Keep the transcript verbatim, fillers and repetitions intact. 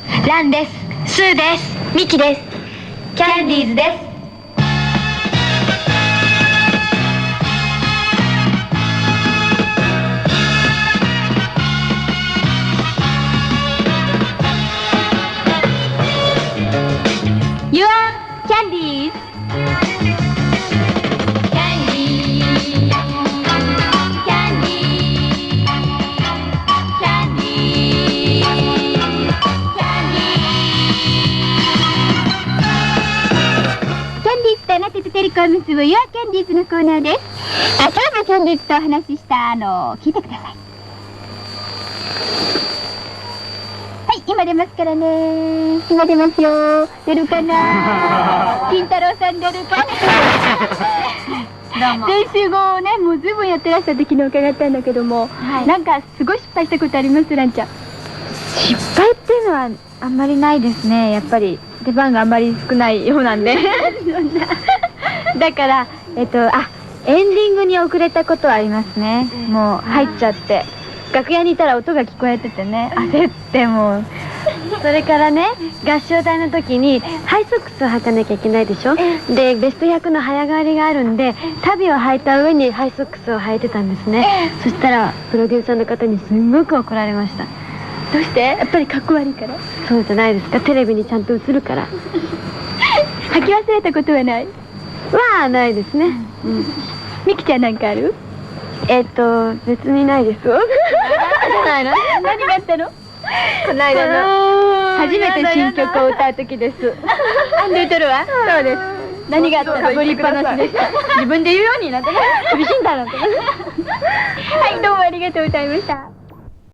ランです。スーです。ミキです。キャンディーズです。You are Candies. Candy, Candy, Candy, Candy. Candies とあなたとテレコを結ぶ You are Candies のコーナーです。あ、今日も Candies とお話ししたあの聞いてください。今出ますからね。今出ますよ。出るかな。金太郎さん出るかな。練習後ね、もうずいぶんやってらっしゃって昨日伺ったんだけども、はい、なんかすごい失敗したことあります？ランちゃん。 失敗っていうのはあんまりないですね。やっぱり出番があんまり少ないようなんでだからえっとあエンディングに遅れたことはありますね。もう入っちゃって楽屋にいたら音が聞こえててね、焦ってもうそれからね、合唱隊の時にハイソックスを履かなきゃいけないでしょ。でベストひゃくの早変わりがあるんで足袋を履いた上にハイソックスを履いてたんですね。そしたらプロデューサーの方にすんごく怒られました。 どうして？やっぱりかっこ悪いから？ そうじゃないですか、テレビにちゃんと映るから履き忘れたことはない？ はないですね。 うん、ミキちゃんなんかある？ えっと別にないですよ何があったの？ この間の初めて新曲を歌う時です。あんで歌るわ。そうです。何があったの？かぶりっぱなしでした。自分で言うようになってね。厳しいんだなって。はい、どうもありがとうございました。